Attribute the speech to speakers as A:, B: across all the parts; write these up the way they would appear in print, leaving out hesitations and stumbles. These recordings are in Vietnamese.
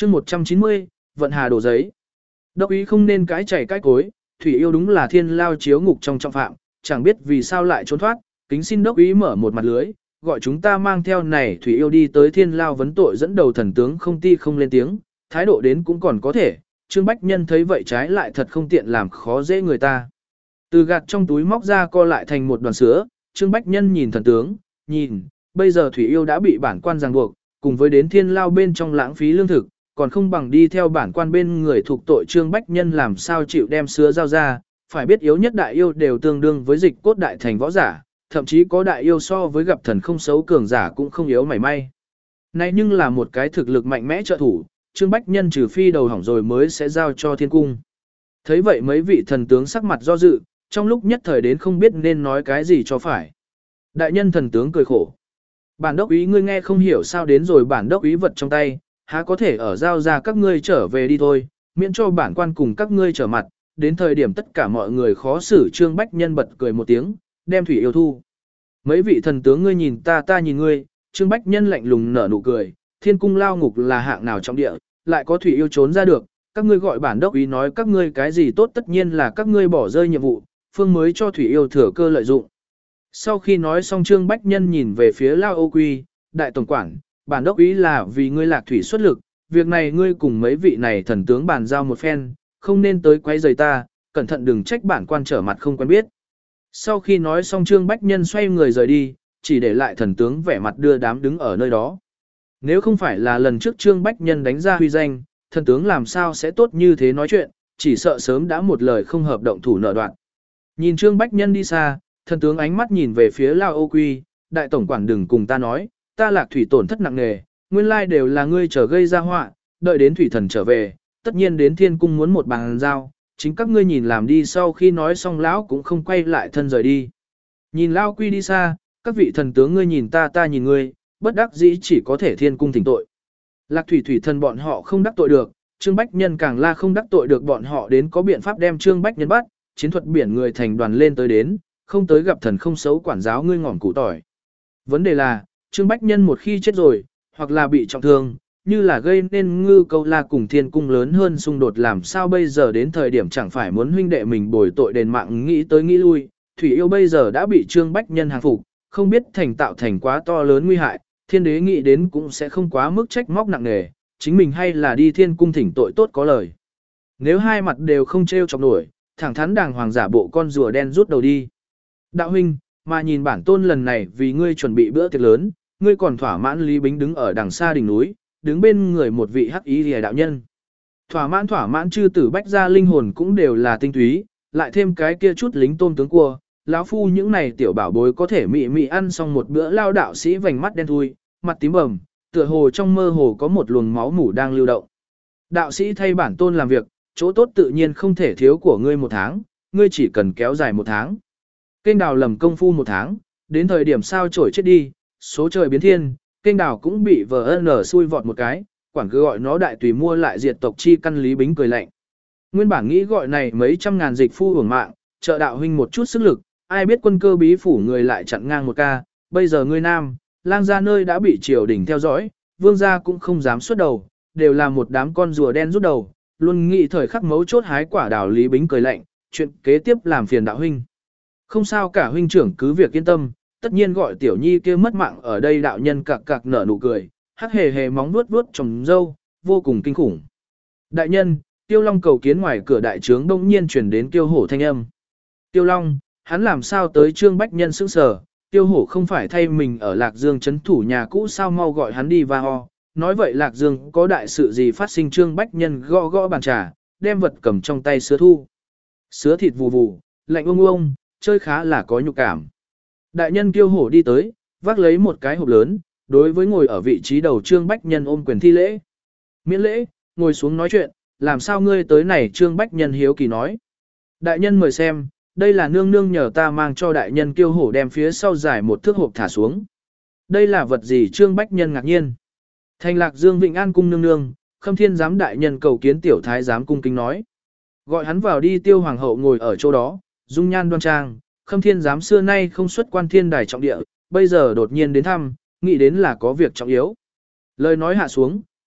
A: chương 190, vận hà đổ giấy. Đốc ý không nên cái chảy cái cối, thủy yêu đúng là thiên lao chiếu ngục trong trọng phạm, chẳng biết vì sao lại trốn thoát, kính xin đốc ý mở một mặt lưới, gọi chúng ta mang theo này thủy yêu đi tới thiên lao vấn tội dẫn đầu thần tướng không ti không lên tiếng, thái độ đến cũng còn có thể, Trương Bách Nhân thấy vậy trái lại thật không tiện làm khó dễ người ta. Từ gạt trong túi móc ra co lại thành một đoàn sữa, Trương Bách Nhân nhìn thần tướng, nhìn, bây giờ thủy yêu đã bị bản quan ràng buộc, cùng với đến thiên lao bên trong lãng phí lương thực, còn không bằng đi theo bản quan bên người thuộc tội. Trương Bách Nhân làm sao chịu đem sữa giao ra, phải biết yếu nhất đại yêu đều tương đương với dịch cốt đại thành võ giả, thậm chí có đại yêu so với gặp thần không xấu cường giả cũng không yếu mảy may. Này nhưng là một cái thực lực mạnh mẽ trợ thủ, Trương Bách Nhân trừ phi đầu hỏng rồi mới sẽ giao cho thiên cung. Thấy vậy mấy vị thần tướng sắc mặt do dự, trong lúc nhất thời đến không biết nên nói cái gì cho phải. Đại nhân thần tướng cười khổ. Bản đốc ý ngươi nghe không hiểu sao đến rồi bản đốc ý vật trong tay, há có thể ở giao ra các ngươi trở về đi thôi, miễn cho bản quan cùng các ngươi trở mặt, đến thời điểm tất cả mọi người khó xử. Trương Bách Nhân bật cười một tiếng, đem thủy yêu thu. Mấy vị thần tướng ngươi nhìn ta ta nhìn ngươi, Trương Bách Nhân lạnh lùng nở nụ cười, thiên cung lao ngục là hạng nào trong địa, lại có thủy yêu trốn ra được, các ngươi gọi bản đốc ý nói các ngươi cái gì tốt tất nhiên là các ngươi bỏ rơi nhiệm vụ, phương mới cho thủy yêu thừa cơ lợi dụng. Sau khi nói xong Trương Bách Nhân nhìn về phía Lao Ô Quy, đại tổng quản, bản đốc ý là vì ngươi lạc thủy xuất lực, việc này ngươi cùng mấy vị này thần tướng bàn giao một phen, không nên tới quấy rầy ta, cẩn thận đừng trách bản quan trở mặt không quen biết. Sau khi nói xong Trương Bách Nhân xoay người rời đi, chỉ để lại thần tướng vẻ mặt đưa đám đứng ở nơi đó. Nếu không phải là lần trước Trương Bách Nhân đánh ra huy danh, thần tướng làm sao sẽ tốt như thế nói chuyện, chỉ sợ sớm đã một lời không hợp động thủ nợ đoạn. Nhìn Trương Bách Nhân đi xa, thần tướng ánh mắt nhìn về phía Lao Ô Quy, đại tổng quản đừng cùng ta nói, ta lạc thủy tổn thất nặng nề, nguyên lai đều là ngươi trở gây ra họa, đợi đến thủy thần trở về, tất nhiên đến thiên cung muốn một bàn giao, chính các ngươi nhìn làm đi. Sau khi nói xong lão cũng không quay lại thân rời đi. Nhìn Lao Quy đi xa, các vị thần tướng ngươi nhìn ta ta nhìn ngươi, bất đắc dĩ chỉ có thể thiên cung thỉnh tội. Lạc thủy thủy thần bọn họ không đắc tội được, Trương Bách Nhân càng là không đắc tội được bọn họ, đến có biện pháp đem Trương Bách Nhân bắt, chiến thuật biển người thành đoàn lên tới đến, không tới gặp thần không xấu quản giáo ngươi ngỏm củ tỏi. Vấn đề là, Trương Bách Nhân một khi chết rồi, hoặc là bị trọng thương, như là gây nên Ngư Câu La cùng thiên cung lớn hơn xung đột, làm sao bây giờ đến thời điểm chẳng phải muốn huynh đệ mình bồi tội đền mạng. Nghĩ tới nghĩ lui, thủy yêu bây giờ đã bị Trương Bách Nhân hàng phục, không biết thành tạo thành quá to lớn nguy hại, thiên đế nghĩ đến cũng sẽ không quá mức trách móc nặng nề, chính mình hay là đi thiên cung thỉnh tội tốt có lời. Nếu hai mặt đều không trêu chọc nổi, thẳng thắn đàng hoàng giả bộ con rùa đen rút đầu đi. Đạo huynh, mà nhìn bản tôn lần này vì ngươi chuẩn bị bữa tiệc lớn, ngươi còn thỏa mãn. Lý Bính đứng ở đằng xa đỉnh núi, đứng bên người một vị hắc ý rìa đạo nhân. Thỏa mãn chư tử bách gia linh hồn cũng đều là tinh túy, lại thêm cái kia chút lính tôm tướng cua, lão phu những này tiểu bảo bối có thể mị mị ăn xong một bữa. Lao đạo sĩ vành mắt đen thui, mặt tím bầm, tựa hồ trong mơ hồ có một luồng máu mủ đang lưu động. Đạo sĩ thay bản tôn làm việc, chỗ tốt tự nhiên không thể thiếu của ngươi một tháng, ngươi chỉ cần kéo dài một tháng. Kênh đào lầm công phu một tháng, đến thời điểm sao trổi chết đi, số trời biến thiên, kênh đào cũng bị VN xui vọt một cái, quản cứ gọi nó đại tùy mua lại diệt tộc chi căn. Lý Bính cười lạnh. Nguyên bản nghĩ gọi này mấy trăm ngàn dịch phu hưởng mạng, trợ đạo huynh một chút sức lực, ai biết quân cơ bí phủ người lại chặn ngang một ca, bây giờ ngươi nam, lang gia nơi đã bị triều đình theo dõi, vương gia cũng không dám xuất đầu, đều là một đám con rùa đen rút đầu, luôn nghĩ thời khắc mấu chốt hái quả đào. Lý Bính cười lạnh, chuyện kế tiếp làm phiền đạo huynh. Không sao cả huynh trưởng cứ việc yên tâm, tất nhiên gọi tiểu nhi kia mất mạng ở đây. Đạo nhân cặc cặc nở nụ cười, hắc hề hề móng vuốt vuốt trồng dâu, vô cùng kinh khủng. Đại nhân, Tiêu Long cầu kiến. Ngoài cửa đại trướng đông nhiên truyền đến Tiêu Hổ thanh âm. Tiêu Long, hắn làm sao tới? Trương Bách Nhân sững sờ, Tiêu Hổ không phải thay mình ở Lạc Dương trấn thủ nhà cũ sao, mau gọi hắn đi va ho. Nói vậy Lạc Dương có đại sự gì phát sinh? Trương Bách Nhân gõ gõ bàn trà, đem vật cầm trong tay sứa thu. Sứa thịt vù vù, lạnh ông ông, chơi khá là có nhục cảm. Đại nhân Tiêu Hổ đi tới, vác lấy một cái hộp lớn, đối với ngồi ở vị trí đầu Trương Bách Nhân ôm quyền thi lễ. Miễn lễ, ngồi xuống nói chuyện, làm sao ngươi tới này? Trương Bách Nhân hiếu kỳ nói. Đại nhân mời xem, đây là nương nương nhờ ta mang cho. đại nhân. Tiêu Hổ đem phía sau giải một thước hộp thả xuống. Đây là vật gì? Trương Bách Nhân ngạc nhiên. Thành Lạc Dương Vịnh An cung nương nương, Khâm Thiên giám đại nhân cầu kiến tiểu thái giám. cung kính nói. Gọi hắn vào đi. Tiêu hoàng hậu ngồi ở chỗ đó, dung nhan đoan trang. Khâm Thiên giám xưa nay không xuất quan thiên đài trọng địa, bây giờ đột nhiên đến thăm, nghĩ đến là có việc trọng yếu. Lời nói hạ xuống,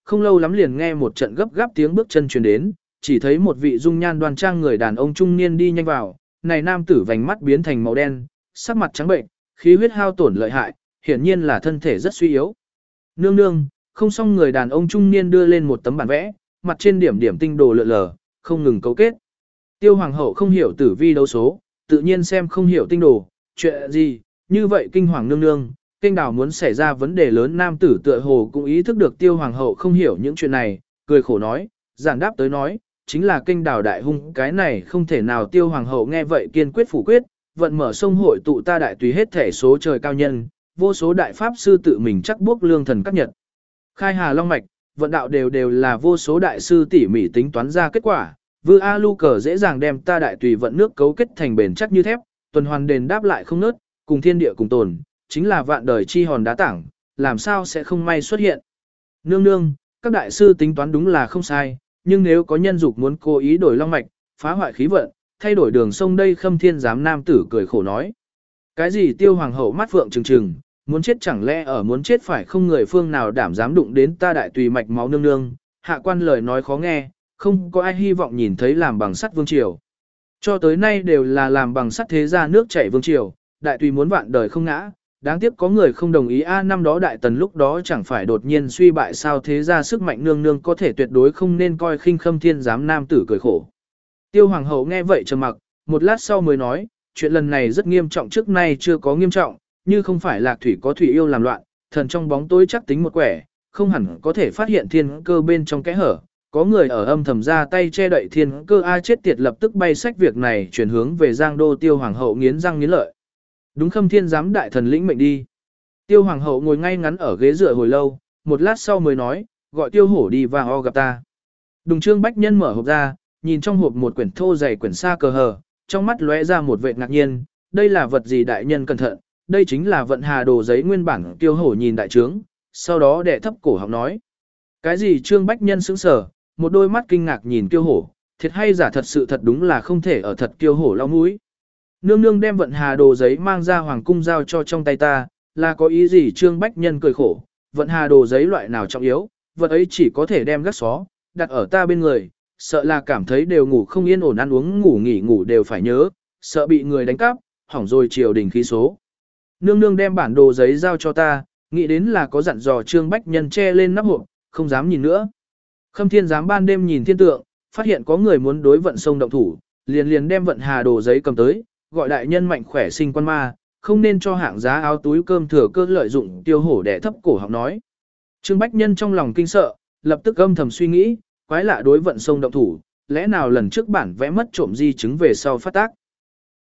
A: không lâu lắm liền nghe một trận gấp gáp tiếng bước chân truyền đến, chỉ thấy một vị dung nhan đoan trang người đàn ông trung niên đi nhanh vào, này nam tử vành mắt biến thành màu đen, sắc mặt trắng bệnh, khí huyết hao tổn lợi hại, hiển nhiên là thân thể rất suy yếu. Nương nương, không xong, người đàn ông trung niên đưa lên một tấm bản vẽ, mặt trên điểm điểm tinh đồ lượn lờ, không ngừng cấu kết. Tiêu hoàng hậu không hiểu tử vi đấu số, tự nhiên xem không hiểu tinh đồ, chuyện gì, như vậy kinh hoàng nương nương, kênh đào muốn xảy ra vấn đề lớn. Nam tử tựa hồ cũng ý thức được tiêu hoàng hậu không hiểu những chuyện này, cười khổ nói, giản đáp tới nói, chính là kênh đào đại hung, cái này không thể nào. Tiêu hoàng hậu nghe vậy kiên quyết phủ quyết, vận mở sông hội tụ ta đại tùy hết thể số trời cao nhân, vô số đại pháp sư tự mình chắc bước lương thần các nhật. Khai hà long mạch, vận đạo đều là vô số đại sư tỉ mỉ tính toán ra kết quả, vư A Lu cờ dễ dàng đem ta đại tùy vận nước cấu kết thành bền chắc như thép, tuần hoàn đền đáp lại không nớt, cùng thiên địa cùng tồn, chính là vạn đời chi hòn đá tảng, làm sao sẽ không may xuất hiện. Nương nương, các đại sư tính toán đúng là không sai, nhưng nếu có nhân dục muốn cố ý đổi long mạch, phá hoại khí vận, thay đổi đường sông, đây Khâm Thiên giám nam tử cười khổ nói. Cái gì? Tiêu hoàng hậu mắt phượng trừng trừng, muốn chết chẳng lẽ ở muốn chết phải không người phương nào đảm dám đụng đến ta đại tùy mạch máu. Nương nương, hạ quan lời nói khó nghe, không có ai hy vọng nhìn thấy làm bằng sắt vương triều. Cho tới nay đều là làm bằng sắt thế gia nước chảy vương triều, đại tùy muốn vạn đời không ngã, đáng tiếc có người không đồng ý. Năm đó đại tần lúc đó chẳng phải đột nhiên suy bại sao, thế gia sức mạnh. Nương nương có thể tuyệt đối không nên coi khinh Khâm Thiên giám nam tử cười khổ. Tiêu hoàng hậu nghe vậy trầm mặc, một lát sau mới nói, chuyện lần này rất nghiêm trọng, trước nay chưa có nghiêm trọng, như không phải Lạc Thủy có thủy yêu làm loạn, thần trong bóng tối chắc tính một quẻ, không hẳn có thể phát hiện thiên cơ bên trong kẽ hở, có người ở âm thầm ra tay che đậy thiên cơ. Chết tiệt, lập tức bay sách việc này chuyển hướng về Giang Đô. Tiêu hoàng hậu nghiến răng nghiến lợi. Đúng, Khâm Thiên giám đại thần lĩnh mệnh đi. Tiêu hoàng hậu ngồi ngay ngắn ở ghế dựa hồi lâu, một lát sau mới nói, gọi Tiêu hổ đi và gặp ta. Đùng Trương Bách Nhân mở hộp ra, nhìn trong hộp một quyển thô dày quyển sa cờ hờ, trong mắt lóe ra một vẻ ngạc nhiên, đây là vật gì? Đại nhân cẩn thận, đây chính là vận hà đồ giấy nguyên bản. Tiêu hổ nhìn đại trướng, sau đó đệ thấp cổ họng nói. Cái gì? Trương Bách Nhân sững sờ, một đôi mắt kinh ngạc nhìn Tiêu hổ, thiệt hay giả? Thật sự thật, đúng là không thể ở thật. Tiêu hổ lau mũi. Nương nương đem vận hà đồ giấy mang ra hoàng cung giao cho trong tay ta, là có ý gì? Trương Bách Nhân cười khổ, vận hà đồ giấy loại nào trọng yếu, vật ấy chỉ có thể đem gác xó, đặt ở ta bên người, sợ là cảm thấy đều ngủ không yên ổn, ăn uống ngủ nghỉ ngủ đều phải nhớ, sợ bị người đánh cắp, hỏng rồi triều đình khí số. Nương nương đem bản đồ giấy giao cho ta, nghĩ đến là có dặn dò. Trương Bách Nhân che lên nắp hộp, không dám nhìn nữa. Khâm Thiên giám ban đêm nhìn thiên tượng, phát hiện có người muốn đối vận sông động thủ, liền đem vận hà đồ giấy cầm tới, gọi đại nhân mạnh khỏe sinh quan ma, không nên cho hạng giá áo túi cơm thừa cơ lợi dụng. Tiêu hổ đẻ thấp cổ họng nói. Trương Bách Nhân trong lòng kinh sợ, lập tức âm thầm suy nghĩ, quái lạ, đối vận sông động thủ, lẽ nào lần trước bản vẽ mất trộm di chứng về sau phát tác.